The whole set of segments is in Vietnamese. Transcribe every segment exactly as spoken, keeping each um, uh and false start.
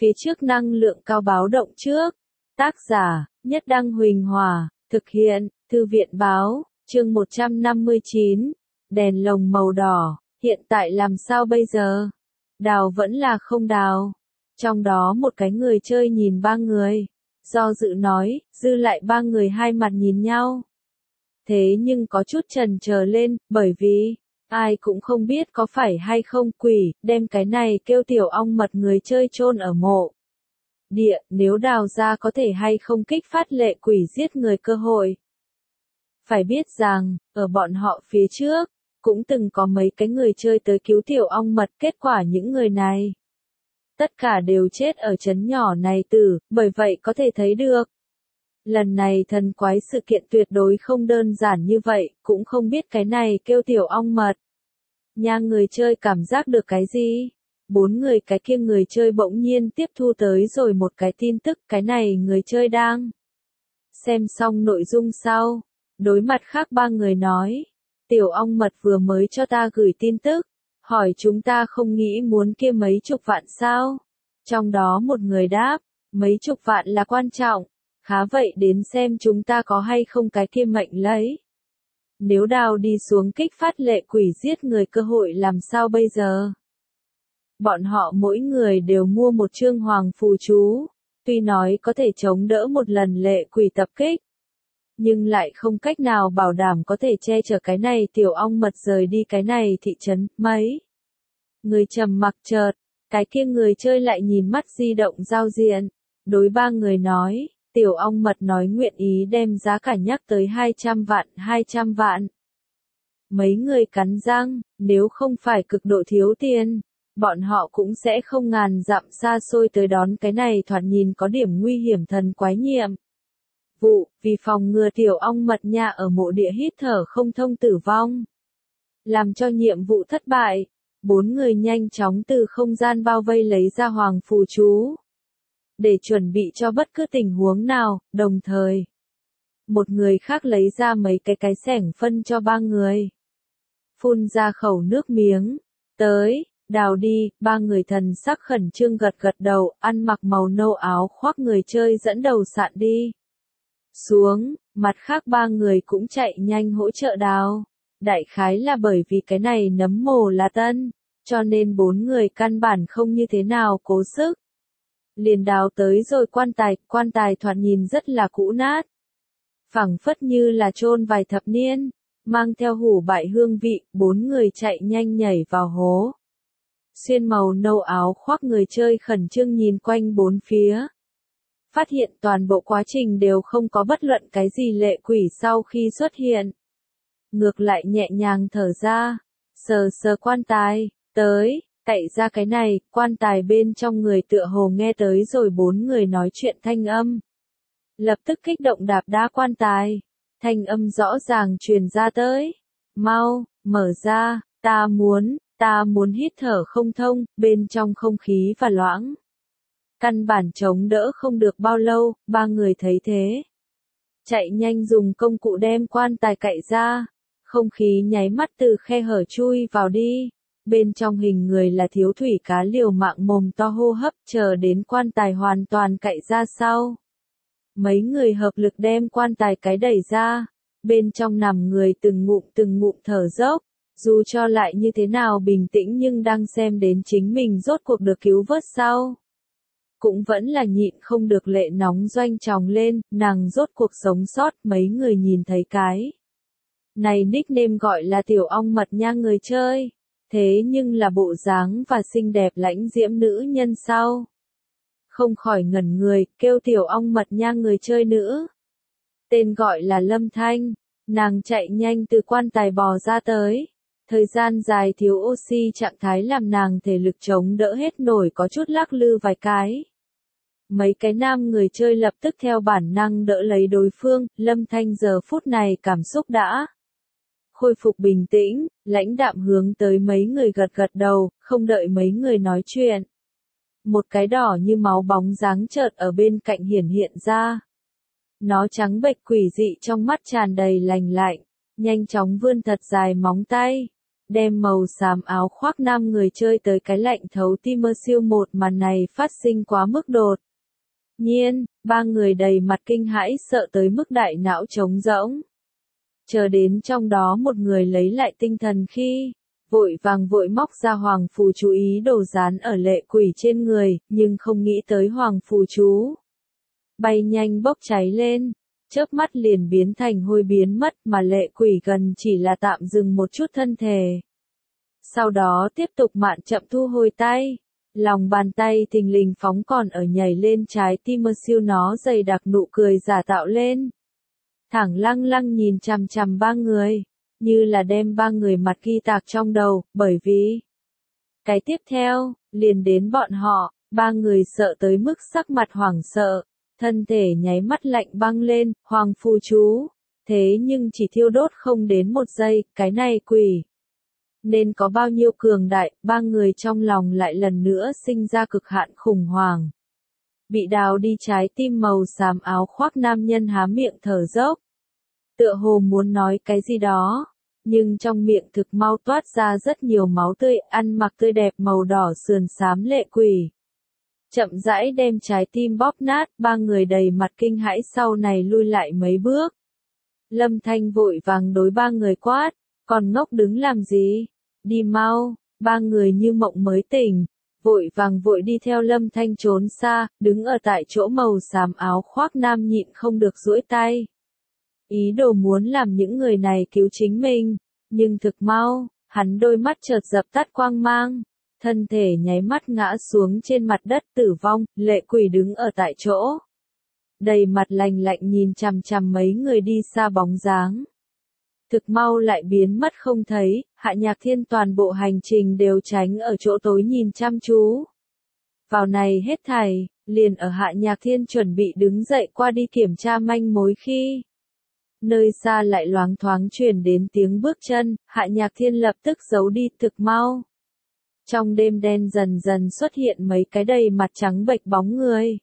Phía trước năng lượng cao báo động trước. Tác giả, Nhất Đăng Huỳnh Hòa, thực hiện, Thư viện Báo, chương một trăm năm mươi chín, đèn lồng màu đỏ, hiện tại làm sao bây giờ? Đào vẫn là không đào. Trong đó một cái người chơi nhìn ba người, do dự nói, dư lại ba người hai mặt nhìn nhau. Thế nhưng có chút chần chờ lên, bởi vì, ai cũng không biết có phải hay không quỷ, đem cái này kêu tiểu ong mật người chơi chôn ở mộ địa, nếu đào ra có thể hay không kích phát lệ quỷ giết người cơ hội. Phải biết rằng, ở bọn họ phía trước, cũng từng có mấy cái người chơi tới cứu tiểu ong mật, kết quả những người này tất cả đều chết ở trấn nhỏ này tử, bởi vậy có thể thấy được. Lần này thần quái sự kiện tuyệt đối không đơn giản như vậy, cũng không biết cái này kêu tiểu ong mật. Nhà người chơi cảm giác được cái gì? Bốn người cái kia người chơi bỗng nhiên tiếp thu tới rồi một cái tin tức, cái này người chơi đang xem xong nội dung sau. Đối mặt khác ba người nói, tiểu ong mật vừa mới cho ta gửi tin tức, hỏi chúng ta không nghĩ muốn kia mấy chục vạn sao? Trong đó một người đáp, mấy chục vạn là quan trọng, khá vậy đến xem chúng ta có hay không cái kia mệnh lấy. Nếu đào đi xuống kích phát lệ quỷ giết người cơ hội làm sao bây giờ? Bọn họ mỗi người đều mua một chương hoàng phù chú, tuy nói có thể chống đỡ một lần lệ quỷ tập kích, nhưng lại không cách nào bảo đảm có thể che chở cái này tiểu ong mật rời đi cái này thị trấn. Mấy người trầm mặc, chợt cái kia người chơi lại nhìn mắt di động giao diện, đối ba người nói, tiểu ong mật nói nguyện ý đem giá cả nhắc tới hai trăm vạn, hai trăm vạn. Mấy người cắn răng, nếu không phải cực độ thiếu tiền, bọn họ cũng sẽ không ngàn dặm xa xôi tới đón cái này thoạt nhìn có điểm nguy hiểm thần quái nhiệm vụ, vì phòng ngừa tiểu ong mật nha ở mộ địa hít thở không thông tử vong. Làm cho nhiệm vụ thất bại, bốn người nhanh chóng từ không gian bao vây lấy ra hoàng phù chú, để chuẩn bị cho bất cứ tình huống nào, đồng thời một người khác lấy ra mấy cái cái xẻng phân cho ba người. Phun ra khẩu nước miếng, tới, đào đi, ba người thần sắc khẩn trương gật gật đầu, ăn mặc màu nâu áo khoác người chơi dẫn đầu sạn đi xuống, mặt khác ba người cũng chạy nhanh hỗ trợ đào. Đại khái là bởi vì cái này nấm mồ là tân, cho nên bốn người căn bản không như thế nào cố sức. Liền đào tới rồi quan tài, quan tài thoạt nhìn rất là cũ nát, phẳng phất như là chôn vài thập niên, mang theo hủ bại hương vị, bốn người chạy nhanh nhảy vào hố. Xuyên màu nâu áo khoác người chơi khẩn trương nhìn quanh bốn phía, phát hiện toàn bộ quá trình đều không có bất luận cái gì lệ quỷ sau khi xuất hiện. Ngược lại nhẹ nhàng thở ra, sờ sờ quan tài, tới, cậy ra cái này, quan tài bên trong người tựa hồ nghe tới rồi bốn người nói chuyện thanh âm. Lập tức kích động đạp đá quan tài, thanh âm rõ ràng truyền ra tới. Mau, mở ra, ta muốn, ta muốn hít thở không thông, bên trong không khí và loãng. Căn bản chống đỡ không được bao lâu, ba người thấy thế. Chạy nhanh dùng công cụ đem quan tài cậy ra, không khí nháy mắt từ khe hở chui vào đi. Bên trong hình người là thiếu thủy cá liều mạng mồm to hô hấp, chờ đến quan tài hoàn toàn cậy ra sau. Mấy người hợp lực đem quan tài cái đẩy ra, bên trong nằm người từng ngụm từng ngụm thở dốc, dù cho lại như thế nào bình tĩnh nhưng đang xem đến chính mình rốt cuộc được cứu vớt sau. Cũng vẫn là nhịn không được lệ nóng doanh tròng lên, nàng rốt cuộc sống sót. Mấy người nhìn thấy cái này nickname gọi là tiểu ong mật nha người chơi, thế nhưng là bộ dáng và xinh đẹp lãnh diễm nữ nhân sau. Không khỏi ngẩn người, kêu tiểu ong mật nha người chơi nữ. Tên gọi là Lâm Thanh, nàng chạy nhanh từ quan tài bò ra tới. Thời gian dài thiếu oxy trạng thái làm nàng thể lực chống đỡ hết nổi, có chút lắc lư vài cái. Mấy cái nam người chơi lập tức theo bản năng đỡ lấy đối phương, Lâm Thanh giờ phút này cảm xúc đã khôi phục bình tĩnh, lãnh đạm hướng tới mấy người gật gật đầu, không đợi mấy người nói chuyện. Một cái đỏ như máu bóng dáng chợt ở bên cạnh hiển hiện ra. Nó trắng bệch quỷ dị trong mắt tràn đầy lành lạnh, nhanh chóng vươn thật dài móng tay, đem màu xám áo khoác nam người chơi tới cái lạnh thấu tim mơ siêu. Một màn này phát sinh quá mức đột nhiên, ba người đầy mặt kinh hãi sợ tới mức đại não trống rỗng. Chờ đến trong đó một người lấy lại tinh thần khi vội vàng vội móc ra hoàng phù chú ý đồ dán ở lệ quỷ trên người, nhưng không nghĩ tới hoàng phù chú bay nhanh bốc cháy lên, chớp mắt liền biến thành hôi biến mất, mà lệ quỷ gần chỉ là tạm dừng một chút thân thể. Sau đó tiếp tục mạn chậm thu hồi tay, lòng bàn tay thình lình phóng còn ở nhảy lên trái tim mơ siêu, nó dày đặc nụ cười giả tạo lên. Thẳng lăng lăng nhìn chằm chằm ba người, như là đem ba người mặt ghi tạc trong đầu, bởi vì cái tiếp theo, liền đến bọn họ, ba người sợ tới mức sắc mặt hoảng sợ, thân thể nháy mắt lạnh băng lên, hoàng phù chú, thế nhưng chỉ thiêu đốt không đến một giây, cái này quỷ nên có bao nhiêu cường đại, ba người trong lòng lại lần nữa sinh ra cực hạn khủng hoảng. Bị đào đi trái tim màu xám áo khoác nam nhân há miệng thở dốc, tựa hồ muốn nói cái gì đó, nhưng trong miệng thực mau toát ra rất nhiều máu tươi, ăn mặc tươi đẹp màu đỏ sườn xám lệ quỷ. Chậm rãi đem trái tim bóp nát, ba người đầy mặt kinh hãi sau này lui lại mấy bước. Lâm Thanh vội vàng đối ba người quát, còn ngốc đứng làm gì? Đi mau, ba người như mộng mới tỉnh, vội vàng vội đi theo Lâm Thanh trốn xa, đứng ở tại chỗ màu xám áo khoác nam nhịn không được duỗi tay. Ý đồ muốn làm những người này cứu chính mình, nhưng thực mau, hắn đôi mắt chợt dập tắt quang mang, thân thể nháy mắt ngã xuống trên mặt đất tử vong, lệ quỷ đứng ở tại chỗ. Đầy mặt lạnh lạnh nhìn chằm chằm mấy người đi xa bóng dáng. Thực mau lại biến mất không thấy, Hạ Nhạc Thiên toàn bộ hành trình đều tránh ở chỗ tối nhìn chăm chú. Vào này hết thảy, liền ở Hạ Nhạc Thiên chuẩn bị đứng dậy qua đi kiểm tra manh mối khi nơi xa lại loáng thoáng truyền đến tiếng bước chân, Hạ Nhạc Thiên lập tức giấu đi thực mau. Trong đêm đen dần dần xuất hiện mấy cái đầy mặt trắng bệch bóng người.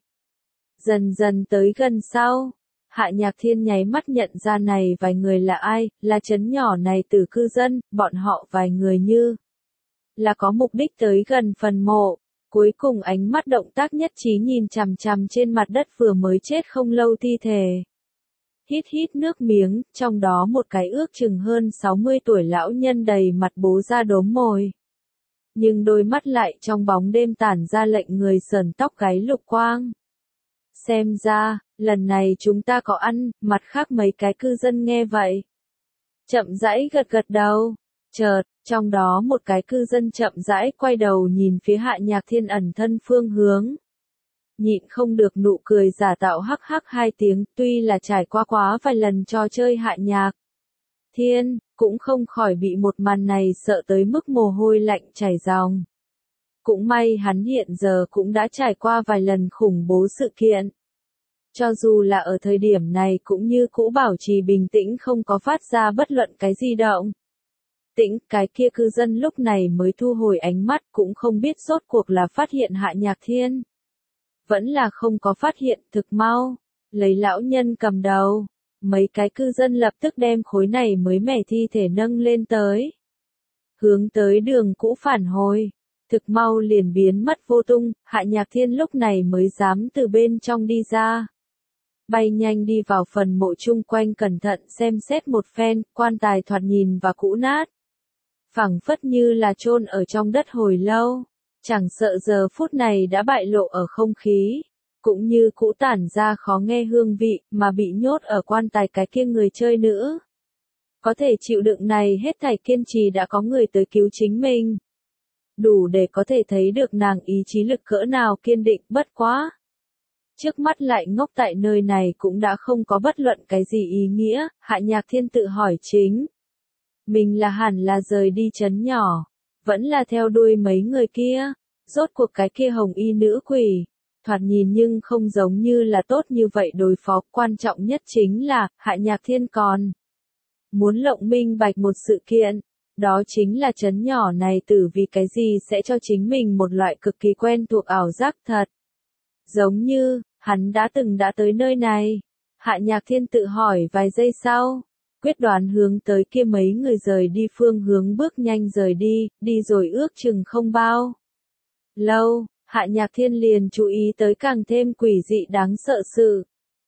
Dần dần tới gần sau, Hạ Nhạc Thiên nháy mắt nhận ra này vài người là ai, là trấn nhỏ này tử cư dân, bọn họ vài người như là có mục đích tới gần phần mộ. Cuối cùng ánh mắt động tác nhất trí nhìn chằm chằm trên mặt đất vừa mới chết không lâu thi thể. Hít hít nước miếng, trong đó một cái ước chừng hơn sáu mươi tuổi lão nhân đầy mặt bố ra đốm mồi. Nhưng đôi mắt lại trong bóng đêm tản ra lệnh người sờn tóc gáy lục quang. Xem ra, lần này chúng ta có ăn, mặt khác mấy cái cư dân nghe vậy. Chậm rãi gật gật đầu, chợt, trong đó một cái cư dân chậm rãi quay đầu nhìn phía Hạ Nhạc Thiên ẩn thân phương hướng. Nhịn không được nụ cười giả tạo hắc hắc hai tiếng, tuy là trải qua quá vài lần trò chơi Hạ Nhạc Thiên, cũng không khỏi bị một màn này sợ tới mức mồ hôi lạnh chảy ròng. Cũng may hắn hiện giờ cũng đã trải qua vài lần khủng bố sự kiện. Cho dù là ở thời điểm này cũng như cũ bảo trì bình tĩnh không có phát ra bất luận cái gì động. Tĩnh, cái kia cư dân lúc này mới thu hồi ánh mắt cũng không biết rốt cuộc là phát hiện Hạ Nhạc Thiên. Vẫn là không có phát hiện, thực mau, lấy lão nhân cầm đầu. Mấy cái cư dân lập tức đem khối này mới mẻ thi thể nâng lên tới. Hướng tới đường cũ phản hồi. Thực mau liền biến mất vô tung, Hạ Nhạc Thiên lúc này mới dám từ bên trong đi ra. Bay nhanh đi vào phần mộ chung quanh cẩn thận xem xét một phen, quan tài thoạt nhìn và cũ nát. Phẳng phất như là chôn ở trong đất hồi lâu. Chẳng sợ giờ phút này đã bại lộ ở không khí. Cũng như cũ tản ra khó nghe hương vị, mà bị nhốt ở quan tài cái kia người chơi nữa. Có thể chịu đựng này hết thảy kiên trì đã có người tới cứu chính mình. Đủ để có thể thấy được nàng ý chí lực cỡ nào kiên định, bất quá. Trước mắt lại ngốc tại nơi này cũng đã không có bất luận cái gì ý nghĩa, Hạ Nhạc Thiên tự hỏi chính. Mình là hẳn là rời đi trấn nhỏ, vẫn là theo đuôi mấy người kia, rốt cuộc cái kia hồng y nữ quỷ. Thoạt nhìn nhưng không giống như là tốt như vậy đối phó, quan trọng nhất chính là, Hạ Nhạc Thiên còn muốn lộng minh bạch một sự kiện, đó chính là trấn nhỏ này tử vì cái gì sẽ cho chính mình một loại cực kỳ quen thuộc ảo giác thật. Giống như, hắn đã từng đã tới nơi này, Hạ Nhạc Thiên tự hỏi vài giây sau, quyết đoán hướng tới kia mấy người rời đi phương hướng bước nhanh rời đi, đi rồi ước chừng không bao lâu, Hạ Nhạc Thiên liền chú ý tới càng thêm quỷ dị đáng sợ sự.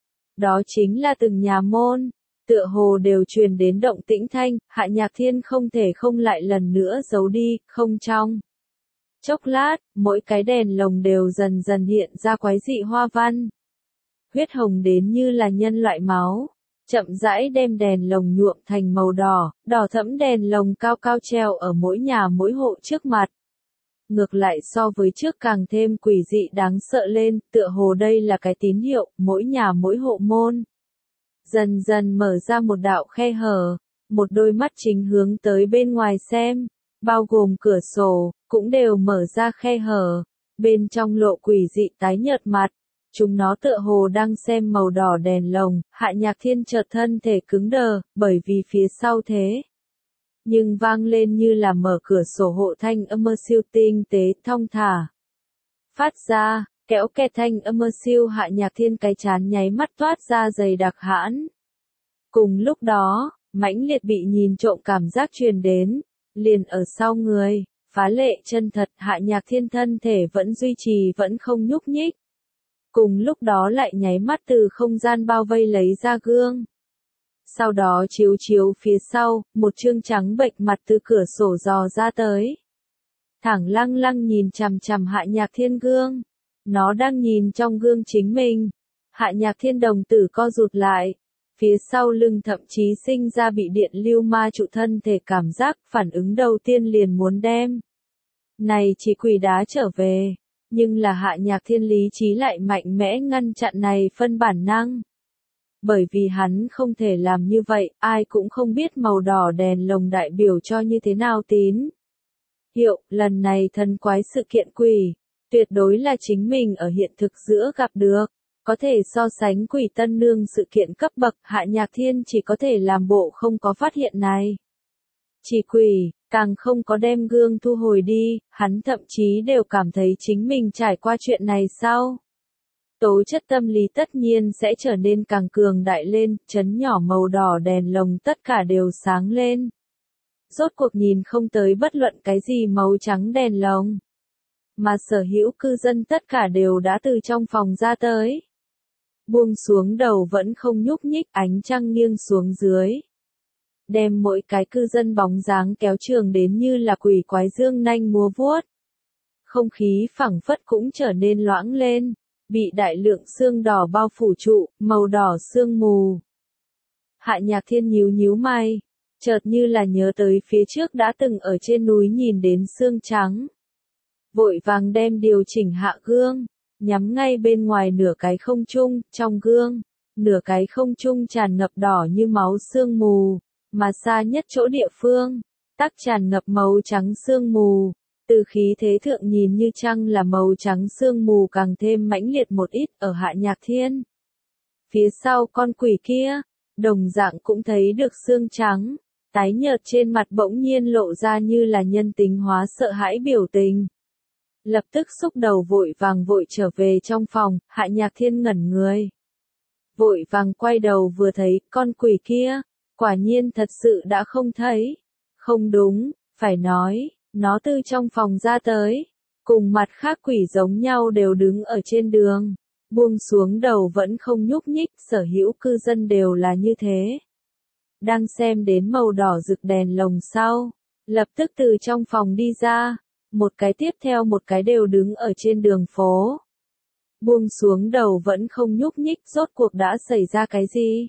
Đó chính là từng nhà môn, tựa hồ đều truyền đến động tĩnh thanh, Hạ Nhạc Thiên không thể không lại lần nữa giấu đi, không trong. Chốc lát, mỗi cái đèn lồng đều dần dần hiện ra quái dị hoa văn. Huyết hồng đến như là nhân loại máu, chậm rãi đem đèn lồng nhuộm thành màu đỏ, đỏ thẫm đèn lồng cao cao treo ở mỗi nhà mỗi hộ trước mặt. Ngược lại so với trước càng thêm quỷ dị đáng sợ lên, tựa hồ đây là cái tín hiệu, mỗi nhà mỗi hộ môn. Dần dần mở ra một đạo khe hở, một đôi mắt chính hướng tới bên ngoài xem, bao gồm cửa sổ, cũng đều mở ra khe hở, bên trong lộ quỷ dị tái nhợt mặt. Chúng nó tựa hồ đang xem màu đỏ đèn lồng, Hạ Nhạc Thiên chợt thân thể cứng đờ, bởi vì phía sau thế. Nhưng vang lên như là mở cửa sổ hộ thanh âm mơ siêu tinh tế, thong thả. Phát ra, kéo kẹt thanh âm mơ siêu Hạ Nhạc Thiên cái chán nháy mắt toát ra dày đặc hãn. Cùng lúc đó, mãnh liệt bị nhìn trộm cảm giác truyền đến, liền ở sau người, phá lệ chân thật Hạ Nhạc Thiên thân thể vẫn duy trì vẫn không nhúc nhích. Cùng lúc đó lại nháy mắt từ không gian bao vây lấy ra gương. Sau đó chiếu chiếu phía sau, một chương trắng bệch mặt từ cửa sổ dò ra tới. Thẳng lăng lăng nhìn chằm chằm Hạ Nhạc Thiên gương. Nó đang nhìn trong gương chính mình. Hạ Nhạc Thiên đồng tử co rụt lại. Phía sau lưng thậm chí sinh ra bị điện lưu ma trụ thân thể cảm giác, phản ứng đầu tiên liền muốn đem. Này chỉ quỷ đá trở về. Nhưng là Hạ Nhạc Thiên lý trí lại mạnh mẽ ngăn chặn này phân bản năng. Bởi vì hắn không thể làm như vậy, ai cũng không biết màu đỏ đèn lồng đại biểu cho như thế nào tín. Hiệu, lần này thần quái sự kiện quỷ, tuyệt đối là chính mình ở hiện thực giữa gặp được. Có thể so sánh quỷ tân nương sự kiện cấp bậc, Hạ Nhạc Thiên chỉ có thể làm bộ không có phát hiện này. Chỉ quỷ, càng không có đem gương thu hồi đi, hắn thậm chí đều cảm thấy chính mình trải qua chuyện này sau. Tố chất tâm lý tất nhiên sẽ trở nên càng cường đại lên, chấn nhỏ màu đỏ đèn lồng tất cả đều sáng lên. Rốt cuộc nhìn không tới bất luận cái gì màu trắng đèn lồng. Mà sở hữu cư dân tất cả đều đã từ trong phòng ra tới. Buông xuống đầu vẫn không nhúc nhích, ánh trăng nghiêng xuống dưới. Đem mỗi cái cư dân bóng dáng kéo trường đến như là quỷ quái dương nanh múa vuốt. Không khí phẳng phất cũng trở nên loãng lên, bị đại lượng sương đỏ bao phủ trụ, màu đỏ sương mù. Hạ Nhạc Thiên nhíu nhíu mày, chợt như là nhớ tới phía trước đã từng ở trên núi nhìn đến sương trắng. Vội vàng đem điều chỉnh hạ gương, nhắm ngay bên ngoài nửa cái không trung, trong gương, nửa cái không trung tràn ngập đỏ như máu sương mù. Mà xa nhất chỗ địa phương, tắc tràn ngập màu trắng sương mù, từ khí thế thượng nhìn như chăng là màu trắng sương mù càng thêm mãnh liệt một ít ở Hạ Nhạc Thiên. Phía sau con quỷ kia, đồng dạng cũng thấy được xương trắng, tái nhợt trên mặt bỗng nhiên lộ ra như là nhân tính hóa sợ hãi biểu tình. Lập tức xúc đầu vội vàng vội trở về trong phòng, Hạ Nhạc Thiên ngẩn người. Vội vàng quay đầu vừa thấy, con quỷ kia. Quả nhiên thật sự đã không thấy. Không đúng, phải nói, nó từ trong phòng ra tới. Cùng mặt khác quỷ giống nhau đều đứng ở trên đường. Buông xuống đầu vẫn không nhúc nhích, sở hữu cư dân đều là như thế. Đang xem đến màu đỏ rực đèn lồng sau. Lập tức từ trong phòng đi ra. Một cái tiếp theo một cái đều đứng ở trên đường phố. Buông xuống đầu vẫn không nhúc nhích, rốt cuộc đã xảy ra cái gì?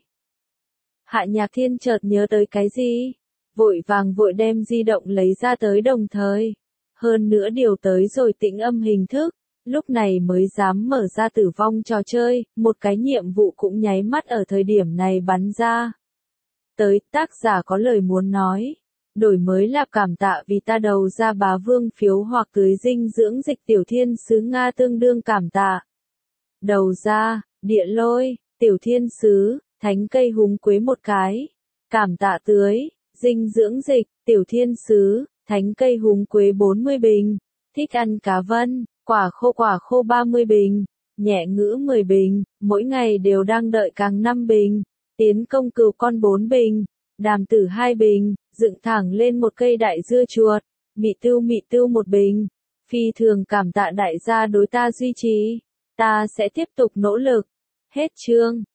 Hạ Nhạc Thiên chợt nhớ tới cái gì? Vội vàng vội đem di động lấy ra tới đồng thời. Hơn nữa điều tới rồi tĩnh âm hình thức. Lúc này mới dám mở ra tử vong trò chơi, một cái nhiệm vụ cũng nháy mắt ở thời điểm này bắn ra. Tới, tác giả có lời muốn nói. Đổi mới là cảm tạ vì ta đầu ra bá vương phiếu hoặc tưới dinh dưỡng dịch tiểu thiên sứ Nga tương đương cảm tạ. Đầu ra, địa lôi, tiểu thiên sứ. Thánh cây húng quế một cái. Cảm tạ tưới, dinh dưỡng dịch, tiểu thiên sứ, thánh cây húng quế bốn mươi bình. Thích ăn cá vân, quả khô quả khô ba mươi bình. Nhẹ ngữ mười bình, mỗi ngày đều đang đợi càng năm bình. Tiến công cừu con bốn bình. Đàm tử hai bình, dựng thẳng lên một cây đại dưa chuột. Mị tưu mị tưu một bình. Phi thường cảm tạ đại gia đối ta duy trì. Ta sẽ tiếp tục nỗ lực. Hết chương.